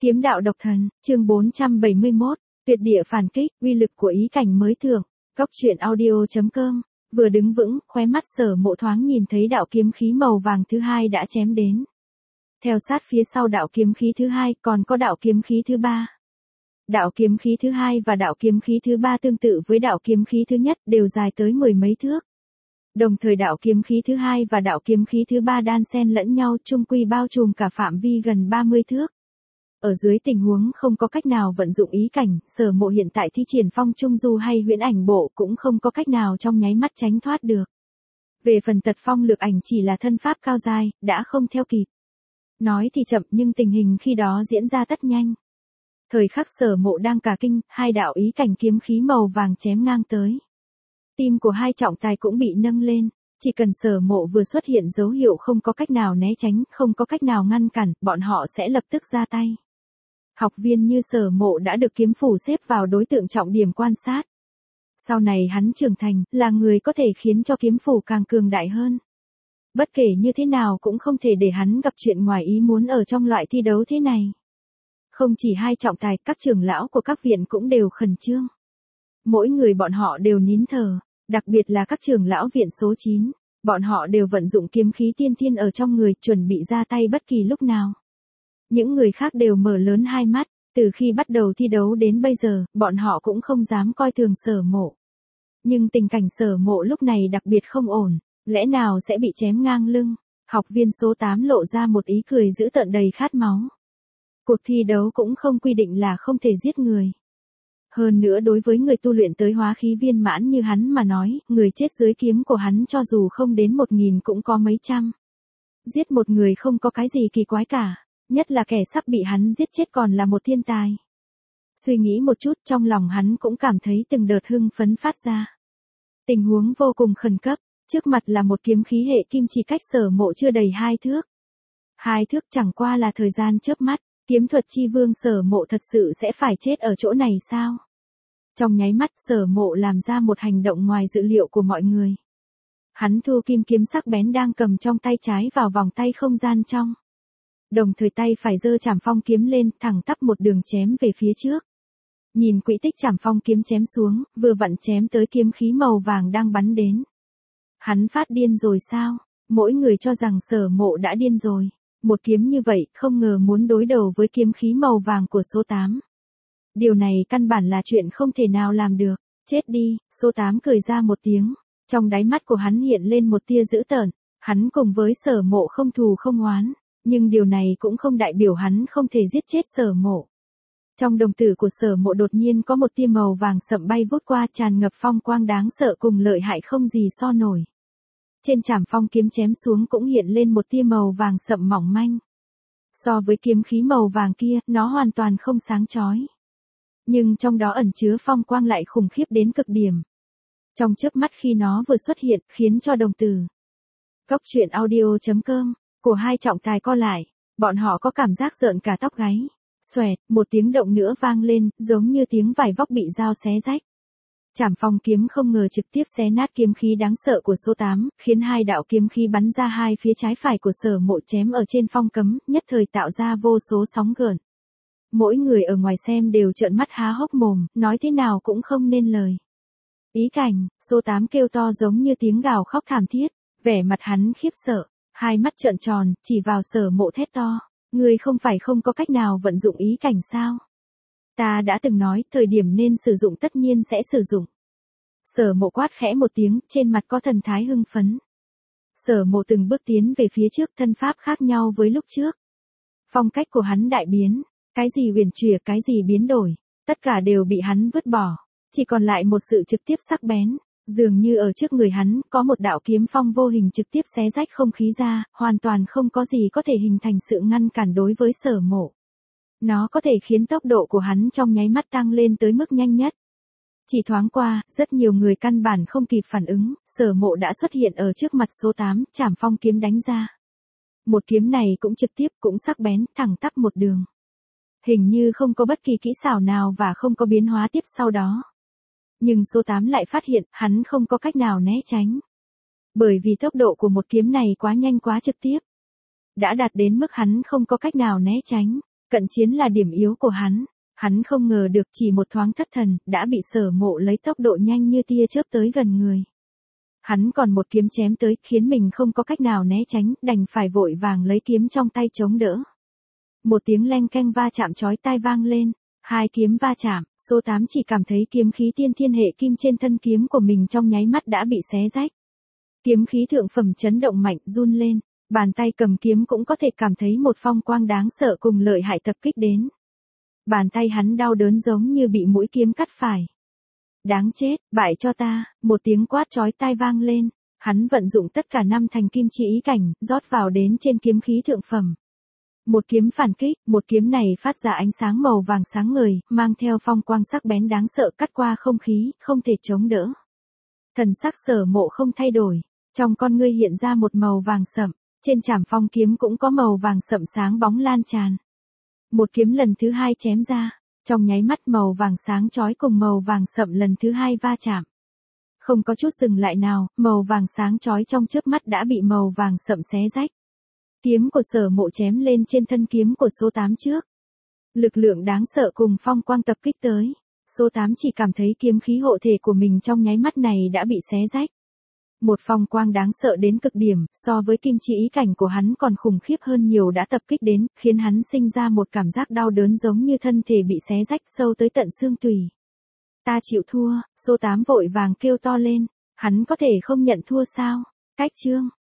Kiếm đạo độc thần, chương 471, tuyệt địa phản kích, uy lực của ý cảnh mới thượng. Góc truyện audio.com, vừa đứng vững, khóe mắt Sở Mộ thoáng nhìn thấy đạo kiếm khí màu vàng thứ hai đã chém đến. Theo sát phía sau đạo kiếm khí thứ hai còn có đạo kiếm khí thứ ba. Đạo kiếm khí thứ hai và đạo kiếm khí thứ ba tương tự với đạo kiếm khí thứ nhất đều dài tới mười mấy thước. Đồng thời đạo kiếm khí thứ hai và đạo kiếm khí thứ ba đan xen lẫn nhau chung quy bao trùm cả phạm vi gần 30 thước. Ở dưới tình huống không có cách nào vận dụng ý cảnh, Sở Mộ hiện tại thi triển phong trung du hay huyễn ảnh bộ cũng không có cách nào trong nháy mắt tránh thoát được. Về phần tật phong lược ảnh chỉ là thân pháp cao dai, đã không theo kịp. Nói thì chậm nhưng tình hình khi đó diễn ra tất nhanh. Thời khắc Sở Mộ đang cả kinh, hai đạo ý cảnh kiếm khí màu vàng chém ngang tới. Tim của hai trọng tài cũng bị nâng lên, chỉ cần Sở Mộ vừa xuất hiện dấu hiệu không có cách nào né tránh, không có cách nào ngăn cản, bọn họ sẽ lập tức ra tay. Học viên như Sở Mộ đã được kiếm phủ xếp vào đối tượng trọng điểm quan sát. Sau này hắn trưởng thành, là người có thể khiến cho kiếm phủ càng cường đại hơn. Bất kể như thế nào cũng không thể để hắn gặp chuyện ngoài ý muốn ở trong loại thi đấu thế này. Không chỉ hai trọng tài, các trưởng lão của các viện cũng đều khẩn trương. Mỗi người bọn họ đều nín thở, đặc biệt là các trưởng lão viện số 9, bọn họ đều vận dụng kiếm khí tiên thiên ở trong người chuẩn bị ra tay bất kỳ lúc nào. Những người khác đều mở lớn hai mắt, từ khi bắt đầu thi đấu đến bây giờ, bọn họ cũng không dám coi thường Sở Mộ. Nhưng tình cảnh Sở Mộ lúc này đặc biệt không ổn, lẽ nào sẽ bị chém ngang lưng? Học viên số 8 lộ ra một ý cười dữ tợn đầy khát máu. Cuộc thi đấu cũng không quy định là không thể giết người. Hơn nữa đối với người tu luyện tới hóa khí viên mãn như hắn mà nói, người chết dưới kiếm của hắn cho dù không đến 1000 cũng có mấy trăm. Giết một người không có cái gì kỳ quái cả, nhất là kẻ sắp bị hắn giết chết còn là một thiên tài. Suy nghĩ một chút trong lòng hắn cũng cảm thấy từng đợt hưng phấn phát ra. Tình huống vô cùng khẩn cấp, trước mặt là một kiếm khí hệ kim chỉ cách Sở Mộ chưa đầy 2 thước. 2 thước chẳng qua là thời gian chớp mắt. Kiếm thuật chi vương Sở Mộ thật sự sẽ phải chết ở chỗ này sao? Trong nháy mắt Sở Mộ làm ra một hành động ngoài dự liệu của mọi người. Hắn thu kim kiếm sắc bén đang cầm trong tay trái vào vòng tay không gian trong. Đồng thời tay phải giơ Trảm Phong kiếm lên, thẳng tắp một đường chém về phía trước. Nhìn quỹ tích Trảm Phong kiếm chém xuống, vừa vặn chém tới kiếm khí màu vàng đang bắn đến. Hắn phát điên rồi sao? Mỗi người cho rằng Sở Mộ đã điên rồi. Một kiếm như vậy, không ngờ muốn đối đầu với kiếm khí màu vàng của số 8. Điều này căn bản là chuyện không thể nào làm được. Chết đi, số 8 cười ra một tiếng. Trong đáy mắt của hắn hiện lên một tia dữ tợn. Hắn cùng với Sở Mộ không thù không oán. Nhưng điều này cũng không đại biểu hắn không thể giết chết Sở Mộ. Trong đồng tử của Sở Mộ đột nhiên có một tia màu vàng sậm bay vút qua, tràn ngập phong quang đáng sợ cùng lợi hại không gì so nổi. Trên Trảm Phong kiếm chém xuống cũng hiện lên một tia màu vàng sậm mỏng manh. So với kiếm khí màu vàng kia, nó hoàn toàn không sáng chói. Nhưng trong đó ẩn chứa phong quang lại khủng khiếp đến cực điểm. Trong chớp mắt khi nó vừa xuất hiện, khiến cho đồng tử Góc truyện audio.com của hai trọng tài co lại, bọn họ có cảm giác rợn cả tóc gáy. Xoẹt, một tiếng động nữa vang lên, giống như tiếng vải vóc bị dao xé rách. Trảm Phong kiếm không ngờ trực tiếp xé nát kiếm khí đáng sợ của số 8, khiến hai đạo kiếm khí bắn ra hai phía trái phải của Sở Mộ chém ở trên phong cấm, nhất thời tạo ra vô số sóng gợn. Mỗi người ở ngoài xem đều trợn mắt há hốc mồm, nói thế nào cũng không nên lời. Ý cảnh, số 8 kêu to giống như tiếng gào khóc thảm thiết, vẻ mặt hắn khiếp sợ, hai mắt trợn tròn, chỉ vào Sở Mộ thét to, ngươi không phải không có cách nào vận dụng ý cảnh sao? Ta đã từng nói, thời điểm nên sử dụng tất nhiên sẽ sử dụng. Sở Mộ quát khẽ một tiếng, trên mặt có thần thái hưng phấn. Sở Mộ từng bước tiến về phía trước, thân pháp khác nhau với lúc trước. Phong cách của hắn đại biến, cái gì huyền chuyển, cái gì biến đổi, tất cả đều bị hắn vứt bỏ, chỉ còn lại một sự trực tiếp sắc bén, dường như ở trước người hắn có một đạo kiếm phong vô hình trực tiếp xé rách không khí ra, hoàn toàn không có gì có thể hình thành sự ngăn cản đối với Sở Mộ. Nó có thể khiến tốc độ của hắn trong nháy mắt tăng lên tới mức nhanh nhất. Chỉ thoáng qua, rất nhiều người căn bản không kịp phản ứng, Sở Mộ đã xuất hiện ở trước mặt số 8, Trảm Phong kiếm đánh ra. Một kiếm này cũng trực tiếp, cũng sắc bén, thẳng tắp một đường. Hình như không có bất kỳ kỹ xảo nào và không có biến hóa tiếp sau đó. Nhưng số 8 lại phát hiện, hắn không có cách nào né tránh. Bởi vì tốc độ của một kiếm này quá nhanh quá trực tiếp. Đã đạt đến mức hắn không có cách nào né tránh. Cận chiến là điểm yếu của hắn. Hắn không ngờ được chỉ một thoáng thất thần, đã bị Sở Mộ lấy tốc độ nhanh như tia chớp tới gần người. Hắn còn một kiếm chém tới, khiến mình không có cách nào né tránh, đành phải vội vàng lấy kiếm trong tay chống đỡ. Một tiếng leng keng va chạm chói tai vang lên, hai kiếm va chạm, số 8 chỉ cảm thấy kiếm khí tiên thiên hệ kim trên thân kiếm của mình trong nháy mắt đã bị xé rách. Kiếm khí thượng phẩm chấn động mạnh, run lên, bàn tay cầm kiếm cũng có thể cảm thấy một phong quang đáng sợ cùng lợi hại tập kích đến. Bàn tay hắn đau đớn giống như bị mũi kiếm cắt phải. Đáng chết, bại cho ta, một tiếng quát chói tai vang lên, hắn vận dụng tất cả 5 thành kim chi ý cảnh, rót vào đến trên kiếm khí thượng phẩm. Một kiếm phản kích, một kiếm này phát ra ánh sáng màu vàng sáng ngời, mang theo phong quang sắc bén đáng sợ cắt qua không khí, không thể chống đỡ. Thần sắc Sở Mộ không thay đổi, trong con ngươi hiện ra một màu vàng sậm, trên trảm phong kiếm cũng có màu vàng sậm sáng bóng lan tràn. Một kiếm lần thứ hai chém ra, trong nháy mắt màu vàng sáng chói cùng màu vàng sậm lần thứ hai va chạm. Không có chút dừng lại nào, màu vàng sáng chói trong chớp mắt đã bị màu vàng sậm xé rách. Kiếm của Sở Mộ chém lên trên thân kiếm của số 8 trước. Lực lượng đáng sợ cùng phong quang tập kích tới. Số 8 chỉ cảm thấy kiếm khí hộ thể của mình trong nháy mắt này đã bị xé rách. Một phong quang đáng sợ đến cực điểm, so với kim chi ý cảnh của hắn còn khủng khiếp hơn nhiều đã tập kích đến, khiến hắn sinh ra một cảm giác đau đớn giống như thân thể bị xé rách sâu tới tận xương tủy. Ta chịu thua, số 8 vội vàng kêu to lên, hắn có thể không nhận thua sao? Cách chương